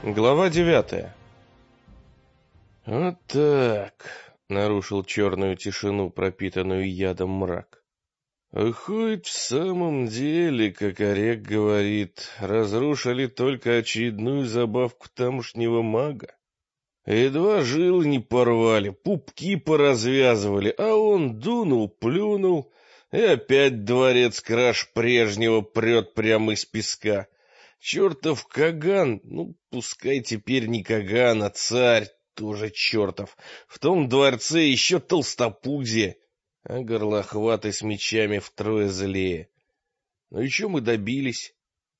Глава 9. «Вот так», — нарушил черную тишину, пропитанную ядом мрак. «А хоть в самом деле, как Орек говорит, разрушили только очередную забавку тамошнего мага. Едва жилы не порвали, пупки поразвязывали, а он дунул, плюнул, и опять дворец краш прежнего прет прямо из песка. Чертов Каган, ну, пускай теперь не Каган, а царь, тоже чертов. В том дворце еще толстопузие, а горлохваты с мечами втрое злее. Ну и что мы добились?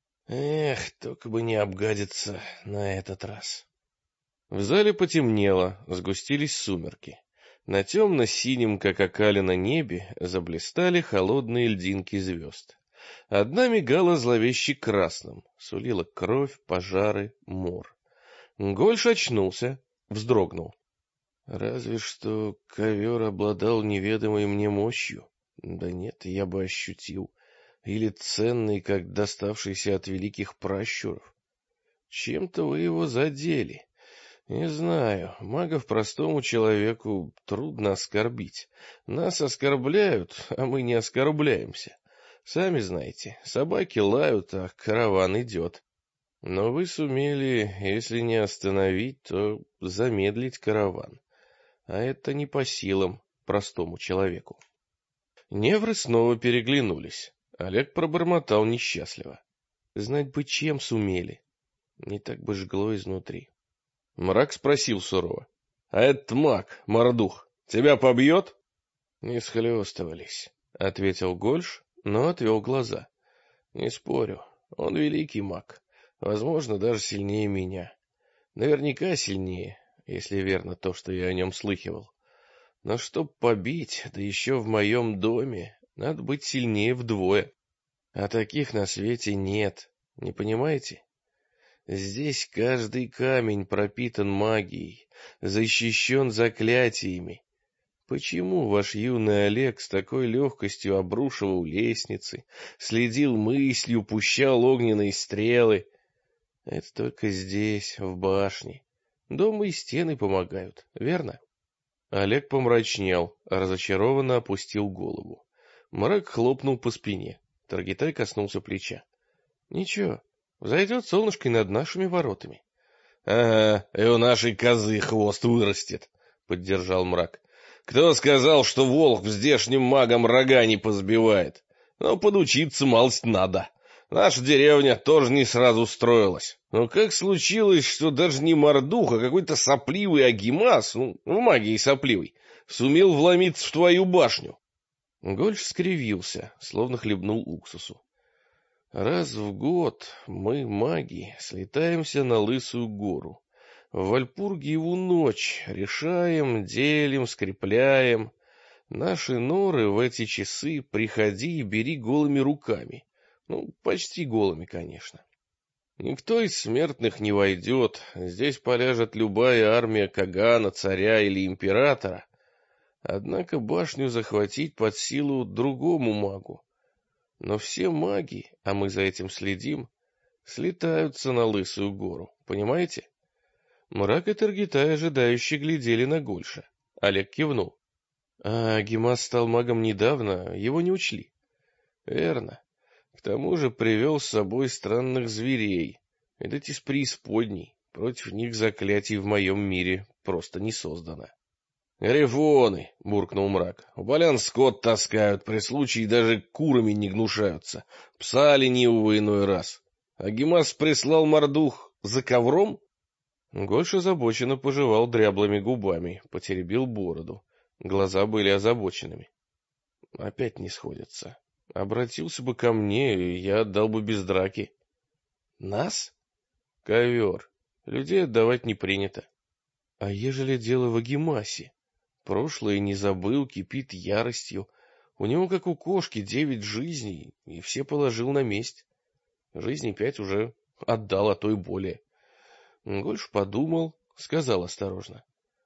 Эх, только бы не обгадиться на этот раз». В зале потемнело, сгустились сумерки. На темно-синем, как окалина, небе заблистали холодные льдинки звезд. Одна мигала зловеще красным, сулила кровь, пожары, мор. Гольш очнулся, вздрогнул. Разве что ковер обладал неведомой мне мощью. Да нет, я бы ощутил. Или ценный, как доставшийся от великих пращуров. Чем-то вы его задели. Не знаю, магов простому человеку трудно оскорбить. Нас оскорбляют, а мы не оскорбляемся. Сами знаете, собаки лают, а караван идет. Но вы сумели, если не остановить, то замедлить караван. А это не по силам простому человеку. Невры снова переглянулись. Олег пробормотал несчастливо. Знать бы, чем сумели. Не так бы жгло изнутри. Мрак спросил сурово. — А этот маг, Мордух, тебя побьет? — Не схлестывались, — ответил Гольш, но отвел глаза. — Не спорю, он великий маг, возможно, даже сильнее меня. Наверняка сильнее, если верно то, что я о нем слыхивал. Но чтоб побить, да еще в моем доме, надо быть сильнее вдвое. А таких на свете нет, не понимаете? Здесь каждый камень пропитан магией, защищен заклятиями. Почему ваш юный Олег с такой легкостью обрушивал лестницы, следил мыслью, пущал огненные стрелы? Это только здесь, в башне. Дома и стены помогают, верно? Олег помрачнел, разочарованно опустил голову. Мрак хлопнул по спине. Таргитай коснулся плеча. — Ничего. Взойдет солнышко и над нашими воротами. — Ага, и у нашей козы хвост вырастет, — поддержал мрак. — Кто сказал, что волк здешним магам рога не позбивает? Но подучиться малость надо. Наша деревня тоже не сразу строилась. Но как случилось, что даже не Мордух, а какой-то сопливый Агимас, в магии сопливый, сумел вломиться в твою башню? Гольш скривился, словно хлебнул уксусу. Раз в год мы, маги, слетаемся на Лысую гору. В Вальпургиеву ночь решаем, делим, скрепляем. Наши норы в эти часы приходи и бери голыми руками. Ну, почти голыми, конечно. Никто из смертных не войдет, здесь поляжет любая армия Кагана, царя или императора. Однако башню захватить под силу другому магу. Но все маги, а мы за этим следим, слетаются на Лысую гору, понимаете? Мрак и Таргитай ожидающе глядели на Гольша. Олег кивнул. А Гемас стал магом недавно, его не учли. Верно. К тому же привел с собой странных зверей. Это из преисподней. Против них заклятий в моем мире просто не создано. «Грифоны!» — буркнул мрак. «У полян скот таскают, при случае даже курами не гнушаются. Пса ленивого иной раз. А Гемас прислал Мордух за ковром?» Гольш озабоченно пожевал дряблыми губами, потеребил бороду. Глаза были озабоченными. Опять не сходятся. Обратился бы ко мне, я отдал бы без драки. Нас? Ковер. Людей отдавать не принято. А ежели дело в Агимасе? Прошлое не забыл, кипит яростью. У него, как у кошки, 9 жизней, и все положил на месть. Жизни 5 уже отдал, а то и более. Гольш подумал, сказал осторожно.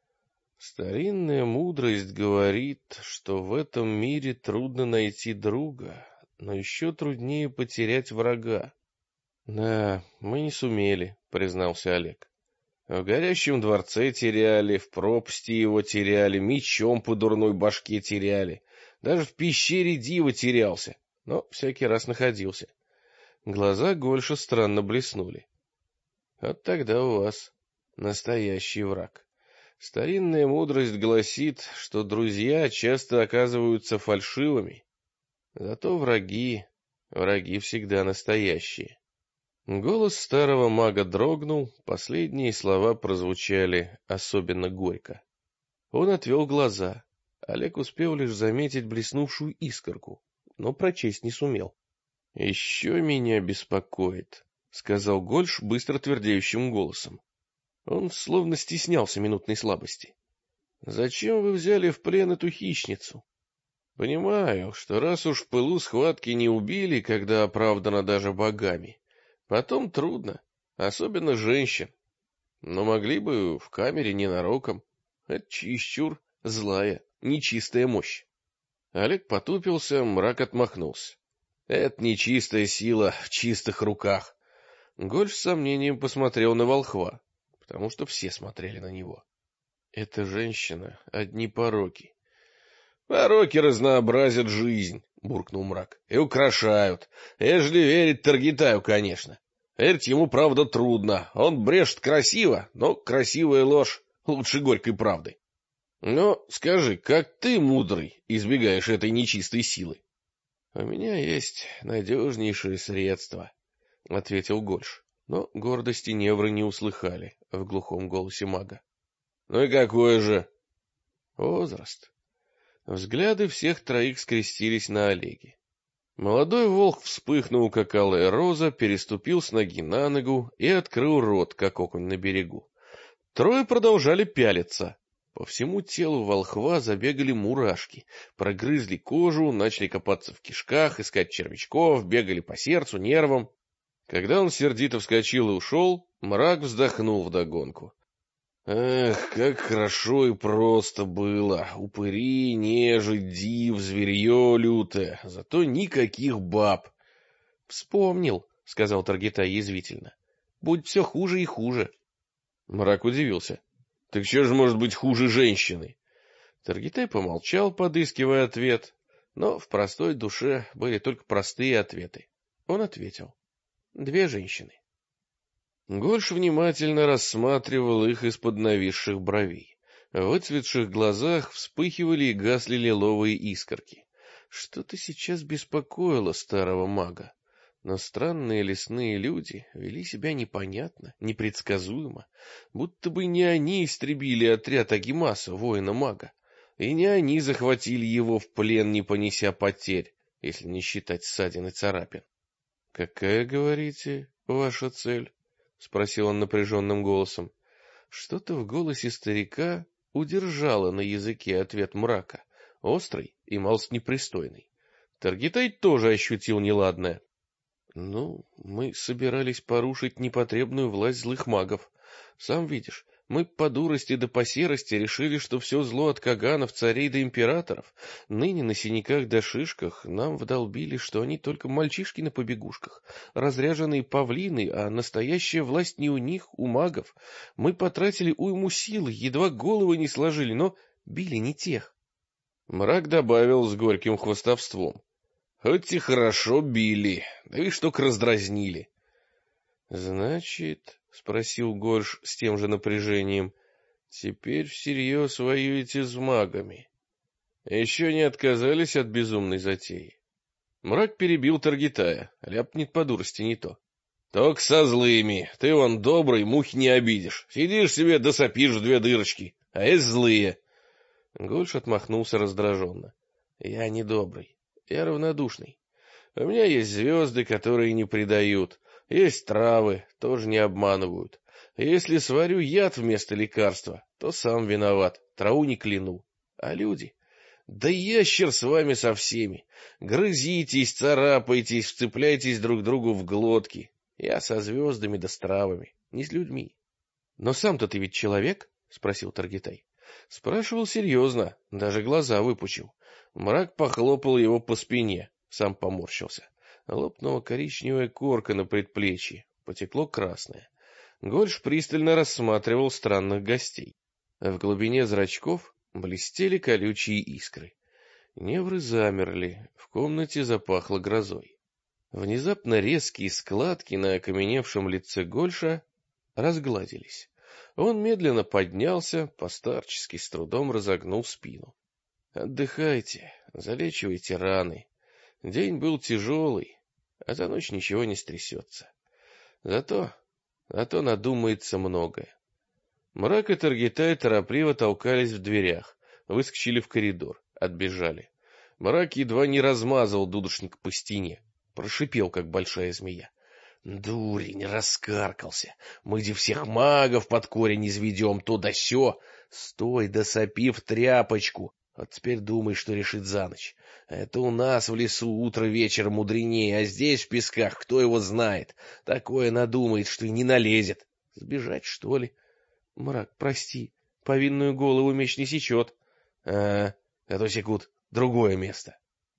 Старинная мудрость говорит, что в этом мире трудно найти друга, но еще труднее потерять врага. — Да, мы не сумели, — признался Олег. В горящем дворце теряли, в пропасти его теряли, мечом по дурной башке теряли. Даже в пещере дива терялся, но всякий раз находился. Глаза Гольша странно блеснули. Вот тогда у вас настоящий враг. Старинная мудрость гласит, что друзья часто оказываются фальшивыми, зато враги всегда настоящие. Голос старого мага дрогнул, последние слова прозвучали особенно горько. Он отвел глаза. Олег успел лишь заметить блеснувшую искорку, но прочесть не сумел. — Еще меня беспокоит, — сказал Гольш быстро твердеющим голосом. Он словно стеснялся минутной слабости. — Зачем вы взяли в плен эту хищницу? Понимаю, что раз уж в пылу схватки не убили, когда оправдано даже богами, потом трудно, особенно женщин. Но могли бы в камере ненароком. Это чересчур злая, нечистая мощь. Олег потупился, мрак отмахнулся. Это нечистая сила в чистых руках. Гольф с сомнением посмотрел на волхва, потому что все смотрели на него. Эта женщина — одни пороки. Пороки разнообразят жизнь, буркнул мрак, и украшают. Ежели верить Таргитаю, конечно. Верить ему, правда, трудно. Он брешет красиво, но красивая ложь лучше горькой правды. Но скажи, как ты, мудрый, избегаешь этой нечистой силы? — У меня есть надежнейшее средство, — ответил Гольш. Но гордости Невры не услыхали в глухом голосе мага. — Ну и какое же? — Возраст. Взгляды всех троих скрестились на Олеге. Молодой волк вспыхнул, как алая роза, переступил с ноги на ногу и открыл рот, как окунь на берегу. Трое продолжали пялиться. По всему телу волхва забегали мурашки, прогрызли кожу, начали копаться в кишках, искать червячков, бегали по сердцу, нервам. Когда он сердито вскочил и ушел, мрак вздохнул вдогонку. Эх, как хорошо и просто было. Упыри, нежить, див, зверье лютое, зато никаких баб. — Вспомнил, — сказал Таргитай язвительно. — Будет все хуже и хуже. Мрак удивился. — Так что же может быть хуже женщины? Таргитай помолчал, подыскивая ответ, но в простой душе были только простые ответы. Он ответил. 2 женщины. Гольш внимательно рассматривал их из-под нависших бровей. В выцветших глазах вспыхивали и гасли лиловые искорки. Что-то сейчас беспокоило старого мага. Но странные лесные люди вели себя непонятно, непредсказуемо, будто бы не они истребили отряд Агимаса, воина-мага, и не они захватили его в плен, не понеся потерь, если не считать ссадин и царапин. — Какая, говорите, ваша цель? — спросил он напряженным голосом. Что-то в голосе старика удержало на языке ответ мрака, острый и малость непристойный. Таргитай тоже ощутил неладное. — Ну, мы собирались порушить непотребную власть злых магов. Сам видишь, мы по дурости да по серости решили, что все зло от каганов, царей да императоров. Ныне на синяках да шишках нам вдолбили, что они только мальчишки на побегушках, разряженные павлины, а настоящая власть не у них, у магов. Мы потратили уйму силы, едва головы не сложили, но били не тех. Мрак добавил с горьким хвастовством. Хоть и хорошо били, да и штук раздразнили. — Значит, — спросил Горш с тем же напряжением, — теперь всерьез воюете с магами. Еще не отказались от безумной затеи. Мрак перебил Таргитая, ляпнет по дурости не то. — Только со злыми, ты вон добрый, мухи не обидишь. Сидишь себе да сопишь в 2 дырочки, а есть злые. Горш отмахнулся раздраженно. — Я не добрый. Я равнодушный. У меня есть звезды, которые не предают, есть травы, тоже не обманывают. Если сварю яд вместо лекарства, то сам виноват, траву не кляну. А люди? Да ящер с вами со всеми. Грызитесь, царапайтесь, вцепляйтесь друг другу в глотки. Я со звездами да с травами, не с людьми. — Но сам-то ты ведь человек? — спросил Таргитай. Спрашивал серьезно, даже глаза выпучил. Мрак похлопал его по спине, сам поморщился. Лопнула коричневая корка на предплечье, потекло красное. Гольш пристально рассматривал странных гостей. В глубине зрачков блестели колючие искры. Невры замерли, в комнате запахло грозой. Внезапно резкие складки на окаменевшем лице Гольша разгладились. Он медленно поднялся, постарчески с трудом разогнул спину. Отдыхайте, залечивайте раны. День был тяжелый, а за ночь ничего не стрясется. Зато надумается многое. Мрак и Таргитай торопливо толкались в дверях, выскочили в коридор, отбежали. Мрак едва не размазал дудошник по стене, прошипел, как большая змея. Дурень, раскаркался. Мы де всех магов под корень изведем, то да сё. Стой, да сопи в тряпочку. Вот теперь думай, что решит за ночь. Это у нас в лесу утро вечер мудренее, а здесь в песках кто его знает. Такое надумает, что и не налезет. Сбежать, что ли? Мрак, прости, повинную голову меч не сечет. А то секут другое место.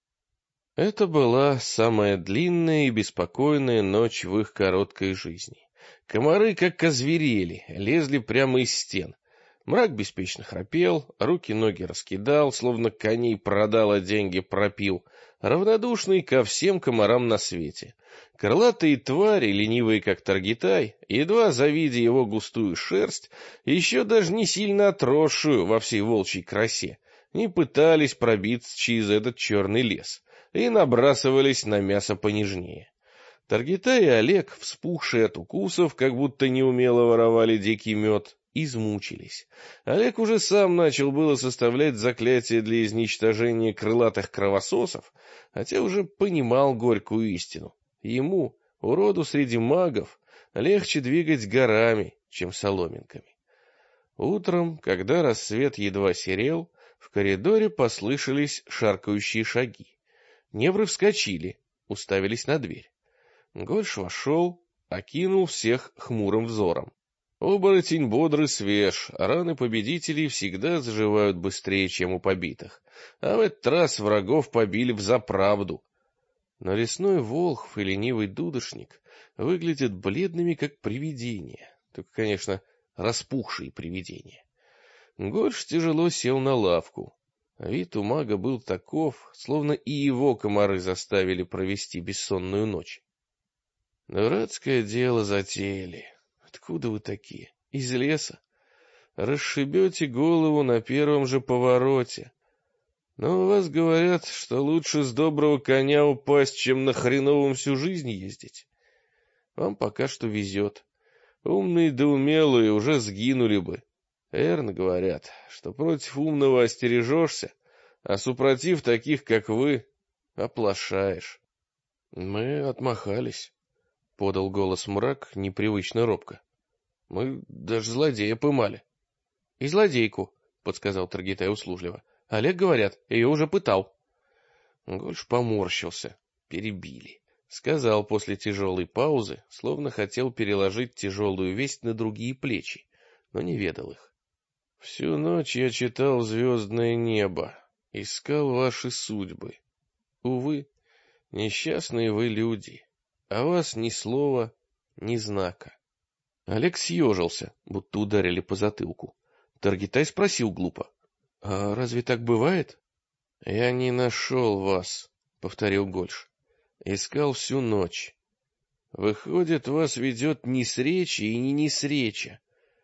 Это была самая длинная и беспокойная ночь в их короткой жизни. Комары, как озверели, лезли прямо из стен. Мрак беспечно храпел, руки-ноги раскидал, словно коней продал, а деньги пропил, равнодушный ко всем комарам на свете. Крылатые твари, ленивые как Таргитай, едва завидя его густую шерсть, еще даже не сильно отросшую во всей волчьей красе, не пытались пробиться через этот черный лес и набрасывались на мясо понежнее. Таргитай и Олег, вспухшие от укусов, как будто неумело воровали дикий мед, измучились. Олег уже сам начал было составлять заклятие для изничтожения крылатых кровососов, хотя уже понимал горькую истину. Ему, уроду среди магов, легче двигать горами, чем соломинками. Утром, когда рассвет едва серел, в коридоре послышались шаркающие шаги. Невры вскочили, уставились на дверь. Гольш вошел, окинул всех хмурым взором. Оборотень бодрый свеж, раны победителей всегда заживают быстрее, чем у побитых. А в этот раз врагов побили взаправду. Но лесной волхв и ленивый дудошник выглядят бледными, как привидения. Только, конечно, распухшие привидения. Гольш тяжело сел на лавку. Вид у мага был таков, словно и его комары заставили провести бессонную ночь. Дурацкое дело затеяли. Откуда вы такие? Из леса? Расшибете голову на первом же повороте. Но у вас говорят, что лучше с доброго коня упасть, чем на хреновом всю жизнь ездить. Вам пока что везет. Умные да умелые уже сгинули бы. Верно говорят, что против умного остережешься, а супротив таких, как вы, оплошаешь. Мы отмахались. — подал голос мрак непривычно робко. — Мы даже злодея поймали. — И злодейку, — подсказал Таргитай услужливо. — Олег, говорят, ее уже пытал. Гольш поморщился. Перебили. Сказал после тяжелой паузы, словно хотел переложить тяжелую весть на другие плечи, но не ведал их. — Всю ночь я читал звездное небо, искал ваши судьбы. Увы, несчастные вы люди. А вас ни слова, ни знака. Олег съежился, будто ударили по затылку. Таргитай спросил глупо. — А разве так бывает? — Я не нашел вас, — повторил Гольш. — Искал всю ночь. Выходит, вас ведет не среча и не несреча.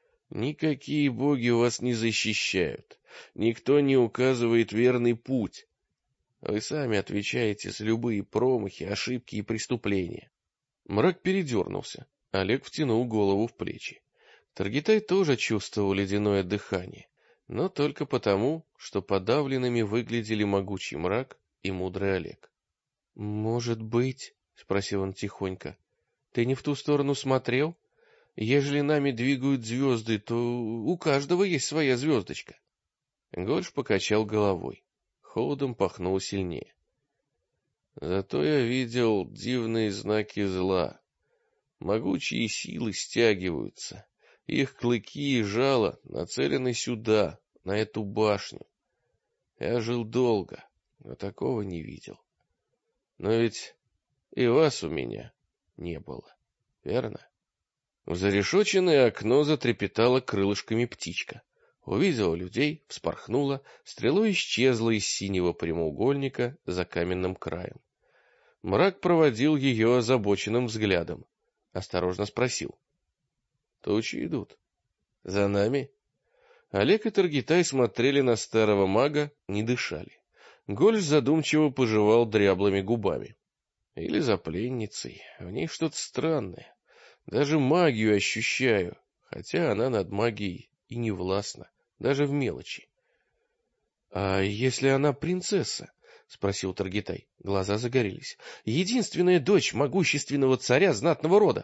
Никакие боги вас не защищают. Никто не указывает верный путь. Вы сами отвечаете за любые промахи, ошибки и преступления. Мрак передернулся. Олег втянул голову в плечи. Таргитай тоже чувствовал ледяное дыхание, но только потому, что подавленными выглядели могучий мрак и мудрый Олег. — Может быть, — спросил он тихонько, — ты не в ту сторону смотрел? Ежели нами двигают звезды, то у каждого есть своя звездочка. Гольш покачал головой. Холодом пахнуло сильнее. Зато я видел дивные знаки зла. Могучие силы стягиваются. Их клыки и жало нацелены сюда, на эту башню. Я жил долго, но такого не видел. Но ведь и вас у меня не было, верно? В зарешоченное окно затрепетала крылышками птичка. Увидела людей, вспорхнула, стрелой исчезла из синего прямоугольника за каменным краем. Мрак проводил ее озабоченным взглядом. Осторожно спросил. — Тучи идут. — За нами? Олег и Таргитай смотрели на старого мага, не дышали. Гольш задумчиво пожевал дряблыми губами. Или за пленницей. В ней что-то странное. Даже магию ощущаю, хотя она над магией и не властна, даже в мелочи. — А если она принцесса? — спросил Таргитай. Глаза загорелись. — Единственная дочь могущественного царя знатного рода.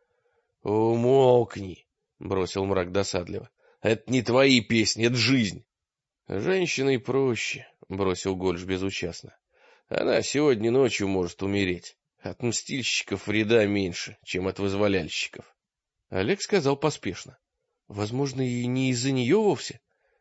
— Умолкни, — бросил мрак досадливо. — Это не твои песни, это жизнь. — Женщиной проще, — бросил Гольш безучастно. — Она сегодня ночью может умереть. От мстильщиков вреда меньше, чем от вызволяльщиков. Олег сказал поспешно. — Возможно, и не из-за нее вовсе?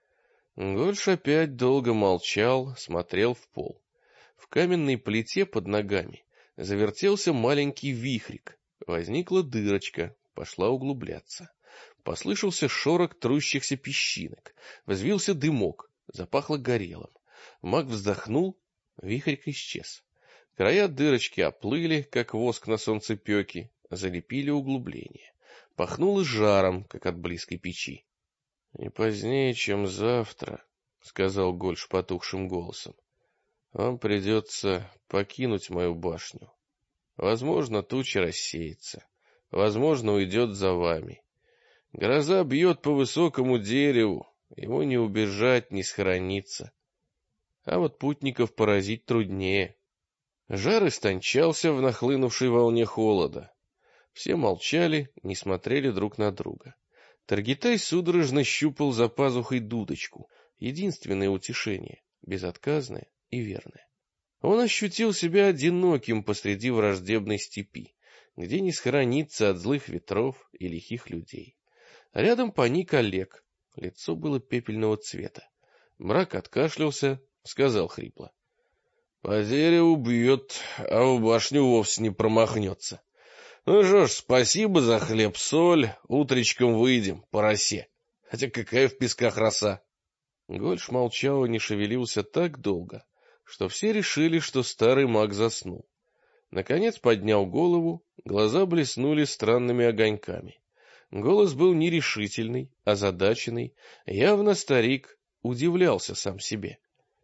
Гольш опять долго молчал, смотрел в пол. В каменной плите под ногами завертелся маленький вихрик. Возникла дырочка, пошла углубляться. Послышался шорох трущихся песчинок. Взвился дымок, запахло горелым. Маг вздохнул, вихрик исчез. Края дырочки оплыли, как воск на солнцепеке, залепили углубление. Пахнуло жаром, как от близкой печи. — Не позднее, чем завтра, — сказал Гольш потухшим голосом, — вам придется покинуть мою башню. Возможно, туча рассеется, возможно, уйдет за вами. Гроза бьет по высокому дереву, ему не убежать, не схорониться. А вот путников поразить труднее. Жар истончался в нахлынувшей волне холода. Все молчали, не смотрели друг на друга. Таргитай судорожно щупал за пазухой дудочку, единственное утешение, безотказное и верное. Он ощутил себя одиноким посреди враждебной степи, где не схорониться от злых ветров и лихих людей. Рядом паник Олег, лицо было пепельного цвета. Мрак откашлялся, сказал хрипло. — По дереву бьет, а в башню вовсе не промахнется. Ну что ж, спасибо за хлеб-соль, утречком выйдем, по росе. Хотя какая в песках роса? Гольш молчал и не шевелился так долго, что все решили, что старый маг заснул. Наконец поднял голову, глаза блеснули странными огоньками. Голос был нерешительный, озадаченный, явно старик удивлялся сам себе.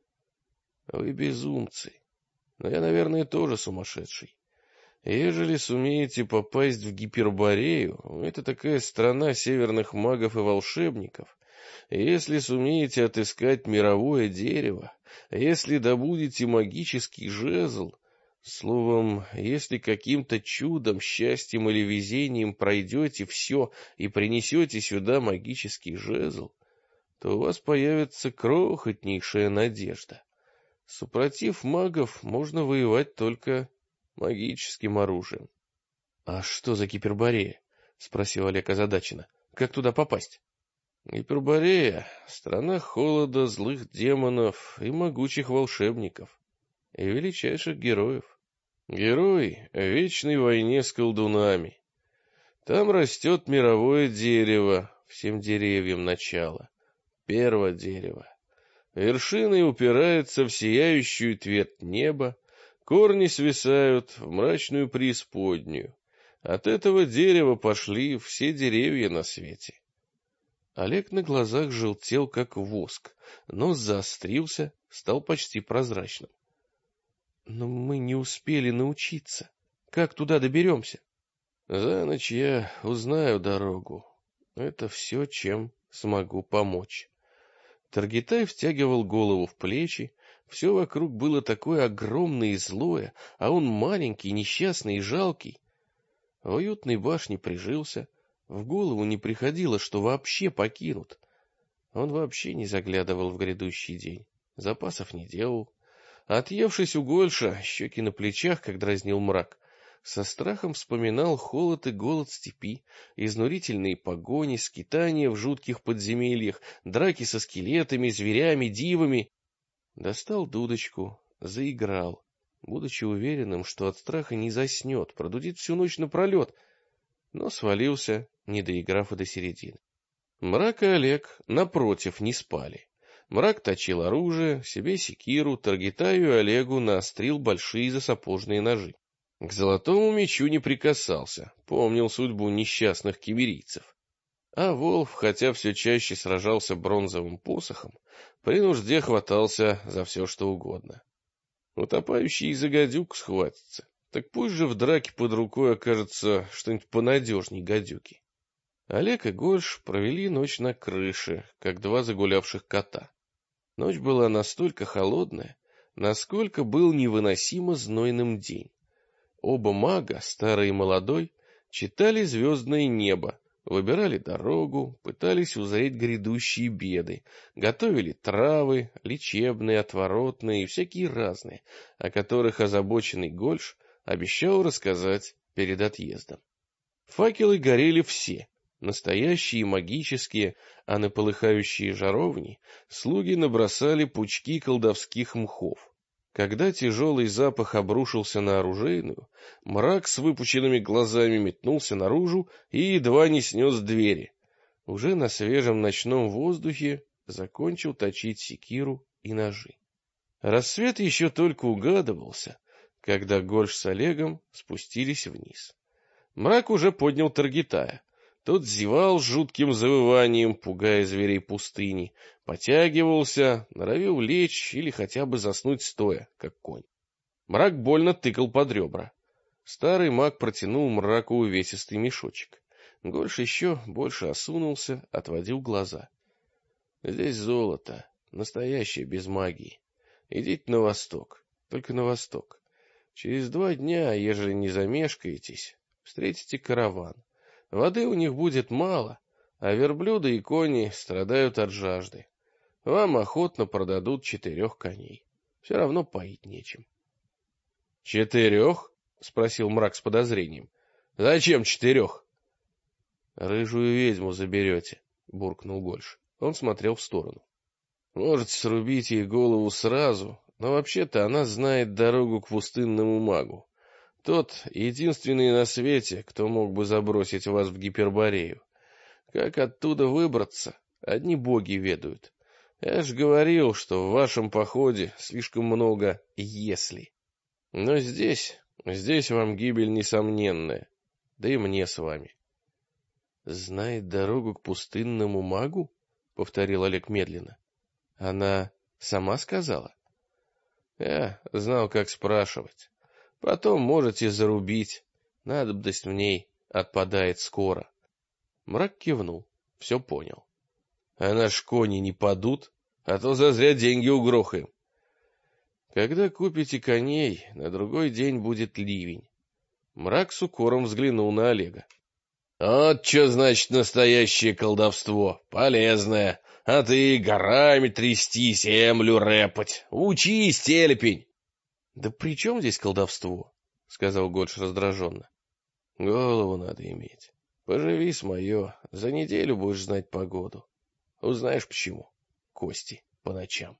— Вы безумцы, но я, наверное, тоже сумасшедший. Ежели сумеете попасть в Гиперборею, это такая страна северных магов и волшебников, если сумеете отыскать мировое дерево, если добудете магический жезл, словом, если каким-то чудом, счастьем или везением пройдете все и принесете сюда магический жезл, то у вас появится крохотнейшая надежда. Супротив магов можно воевать только магическим оружием. — А что за Гиперборея? — спросил Олег озадаченно. — Как туда попасть? — Гиперборея — страна холода, злых демонов и могучих волшебников, и величайших героев. Герой в вечной войне с колдунами. Там растет мировое дерево, всем деревьям начало, первое дерево. Вершиной упирается в сияющую твердь неба, корни свисают в мрачную преисподнюю. От этого дерева пошли все деревья на свете. Олег на глазах желтел, как воск, нос заострился, стал почти прозрачным. — Но мы не успели научиться. Как туда доберемся? — За ночь я узнаю дорогу. Это все, чем смогу помочь. Таргитай втягивал голову в плечи. Все вокруг было такое огромное и злое, а он маленький, несчастный и жалкий. В уютной башне прижился, в голову не приходило, что вообще покинут. Он вообще не заглядывал в грядущий день, запасов не делал. Отъевшись у Гольша, щеки на плечах, как дразнил мрак, со страхом вспоминал холод и голод степи, изнурительные погони, скитания в жутких подземельях, драки со скелетами, зверями, дивами. Достал дудочку, заиграл, будучи уверенным, что от страха не заснет, продудит всю ночь напролет. но свалился, не доиграв и до середины. Мрак и Олег, напротив, не спали. Мрак точил оружие, себе секиру, Таргитаю и Олегу наострил большие засапожные ножи. К золотому мечу не прикасался, помнил судьбу несчастных киммерийцев. А Волф, хотя все чаще сражался бронзовым посохом, при нужде хватался за все, что угодно. Утопающий из-за гадюк схватится, так пусть же в драке под рукой окажется что-нибудь понадежней гадюки. Олег и Гольш провели ночь на крыше, как два загулявших кота. Ночь была настолько холодная, насколько был невыносимо знойным день. Оба мага, старый и молодой, читали звездное небо, выбирали дорогу, пытались узреть грядущие беды, готовили травы, лечебные, отворотные и всякие разные, о которых озабоченный Гольш обещал рассказать перед отъездом. Факелы горели все, настоящие и магические, а на полыхающие жаровни слуги набросали пучки колдовских мхов. Когда тяжелый запах обрушился на оружейную, мрак с выпученными глазами метнулся наружу и едва не снес двери. Уже на свежем ночном воздухе закончил точить секиру и ножи. Рассвет еще только угадывался, когда Гольш с Олегом спустились вниз. Мрак уже поднял Таргитая. Тот зевал с жутким завыванием, пугая зверей пустыни, потягивался, норовил лечь или хотя бы заснуть стоя, как конь. Мрак больно тыкал под ребра. Старый маг протянул мраку увесистый мешочек. Гольш еще больше осунулся, отводил глаза. — Здесь золото, настоящее, без магии. Идите на восток, только на восток. Через 2 дня, ежели не замешкаетесь, встретите караван. Воды у них будет мало, а верблюды и кони страдают от жажды. Вам охотно продадут 4 коней. Все равно поить нечем. — 4? — спросил мрак с подозрением. — Зачем 4? — Рыжую ведьму заберете, — буркнул Гольш. Он смотрел в сторону. — Можете срубить ей голову сразу, но вообще-то она знает дорогу к пустынному магу. Тот единственный на свете, кто мог бы забросить вас в Гиперборею. Как оттуда выбраться, одни боги ведают. Я ж говорил, что в вашем походе слишком много «если». Но здесь вам гибель несомненная, да и мне с вами. — Знает дорогу к пустынному магу? — повторил Олег медленно. — Она сама сказала? — Я знал, как спрашивать. Потом можете зарубить. Надобность в ней отпадает скоро. Мрак кивнул. Все понял. А наши кони не падут, а то зазря деньги угрохаем. Когда купите коней, на другой день будет ливень. Мрак с укором взглянул на Олега. Вот что значит настоящее колдовство. Полезное. А ты горами трясти, землю рэпать. Учись, телепень. — Да при чем здесь колдовство? — сказал Гольш раздраженно. — Голову надо иметь. Поживи с мое, за неделю будешь знать погоду. Узнаешь почему. Кости по ночам.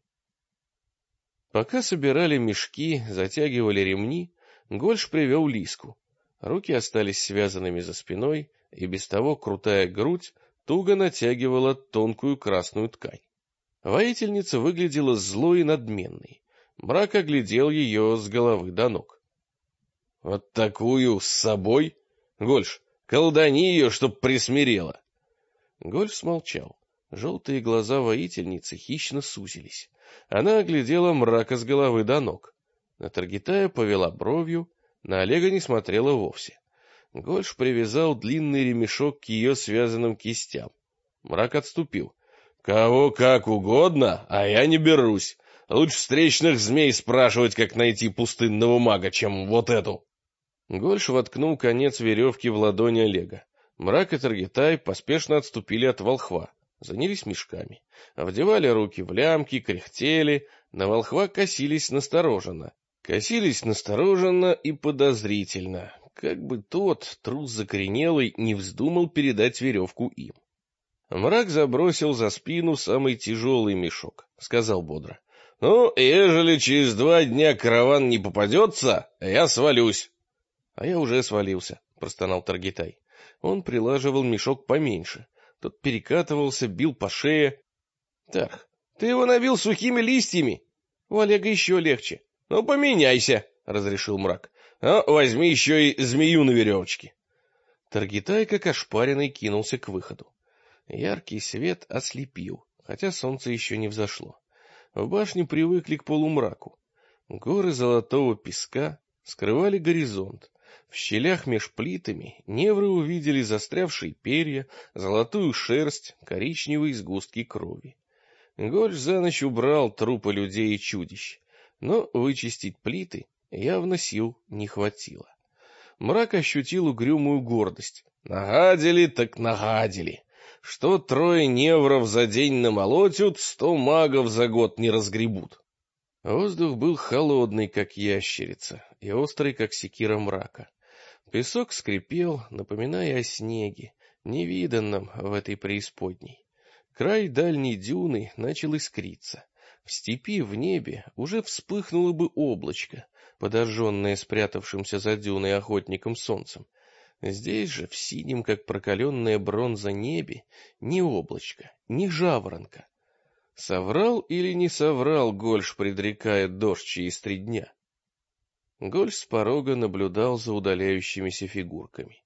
Пока собирали мешки, затягивали ремни, Гольш привел Лиску. Руки остались связанными за спиной, и без того крутая грудь туго натягивала тонкую красную ткань. Воительница выглядела злой и надменной. Мрак оглядел ее с головы до ног. — Вот такую с собой? Гольш, колдани ее, чтоб присмирела. Гольш смолчал. Желтые глаза воительницы хищно сузились. Она оглядела Мрака с головы до ног. На Таргитая повела бровью, на Олега не смотрела вовсе. Гольш привязал длинный ремешок к ее связанным кистям. Мрак отступил. — Кого как угодно, а я не берусь. Лучше встречных змей спрашивать, как найти пустынного мага, чем вот эту. Гольш воткнул конец веревки в ладонь Олега. Мрак и Таргитай поспешно отступили от волхва, занялись мешками. Вдевали руки в лямки, кряхтели, на волхва косились настороженно. И подозрительно, как бы тот, трус закоренелый, не вздумал передать веревку им. Мрак забросил за спину самый тяжелый мешок, сказал бодро. — Ну, ежели через 2 дня караван не попадется, я свалюсь. — А я уже свалился, — простонал Таргитай. Он прилаживал мешок поменьше. Тот перекатывался, бил по шее. — Тарх, ты его набил сухими листьями? У Олега еще легче. — Ну, поменяйся, — разрешил Мрак. — А возьми еще и змею на веревочке. Таргитай, как ошпаренный, кинулся к выходу. Яркий свет ослепил, хотя солнце еще не взошло. В башне привыкли к полумраку. Горы золотого песка скрывали горизонт. В щелях меж плитами невры увидели застрявшие перья, золотую шерсть, коричневые сгустки крови. Гольш за ночь убрал трупы людей и чудищ, но вычистить плиты явно сил не хватило. Мрак ощутил угрюмую гордость. Нагадили так нагадили. Что 3 невров за день намолотят, 100 магов за год не разгребут. Воздух был холодный, как ящерица, и острый, как секира Мрака. Песок скрипел, напоминая о снеге, невиданном в этой преисподней. Край дальней дюны начал искриться. В степи, в небе уже вспыхнуло бы облачко, подожженное спрятавшимся за дюной охотником солнцем. Здесь же, в синем, как прокаленная бронза небе, ни облачка, ни жаворонка. Соврал или не соврал Гольш, предрекая дождь через 3 дня? Гольш с порога наблюдал за удаляющимися фигурками.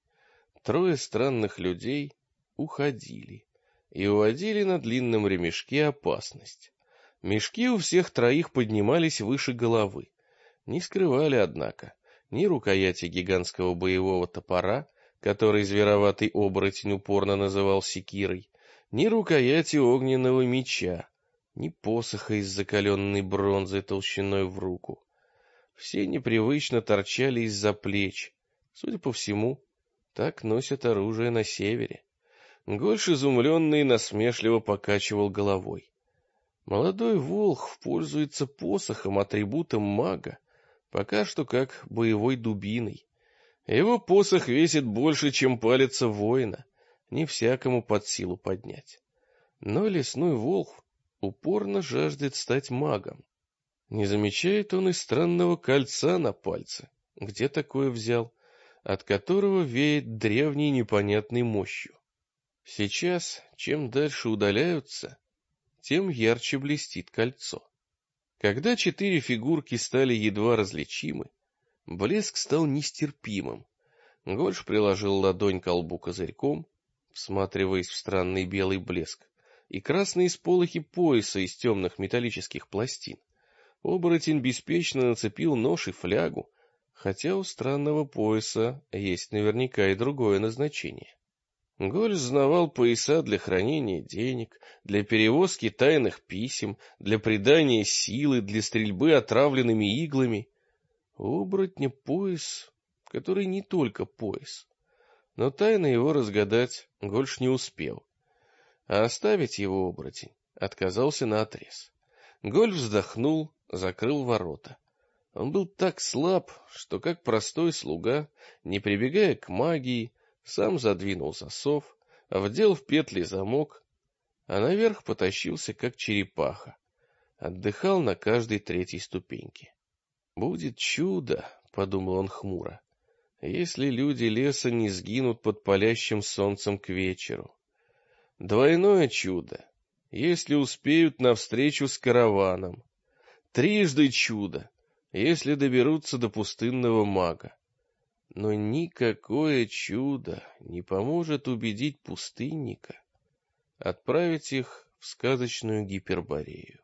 3 странных людей уходили и уводили на длинном ремешке опасность. Мешки у всех 3 поднимались выше головы. Не скрывали, однако, ни рукояти гигантского боевого топора, который звероватый оборотень упорно называл секирой, ни рукояти огненного меча, ни посоха из закаленной бронзы толщиной в руку. Все непривычно торчали из-за плеч. Судя по всему, так носят оружие на севере. Гольш, изумленный, насмешливо покачивал головой. Молодой волхв пользуется посохом, атрибутом мага, пока что как боевой дубиной. Его посох весит больше, чем палец воина, не всякому под силу поднять. Но лесной волхв упорно жаждет стать магом. Не замечает он и странного кольца на пальце, где такое взял, от которого веет древней непонятной мощью. Сейчас, чем дальше удаляются, тем ярче блестит кольцо. Когда 4 фигурки стали едва различимы, блеск стал нестерпимым. Гольш приложил ладонь к лбу козырьком, всматриваясь в странный белый блеск, и красные сполохи пояса из темных металлических пластин. Оборотень беспечно нацепил нож и флягу, хотя у странного пояса есть наверняка и другое назначение. Гольш знавал пояса для хранения денег, для перевозки тайных писем, для придания силы, для стрельбы отравленными иглами. У оборотня пояс, который не только пояс. Но тайно его разгадать Гольш не успел. А оставить его оборотень отказался наотрез. Гольш вздохнул, закрыл ворота. Он был так слаб, что, как простой слуга, не прибегая к магии, сам задвинул засов, вдел в петли замок, а наверх потащился, как черепаха. Отдыхал на каждой 3-й ступеньке. «Будет чудо», — подумал он хмуро, — «если люди леса не сгинут под палящим солнцем к вечеру. Двойное чудо, если успеют навстречу с караваном. Трижды чудо, если доберутся до пустынного мага. Но никакое чудо не поможет убедить пустынника отправить их в сказочную Гиперборею».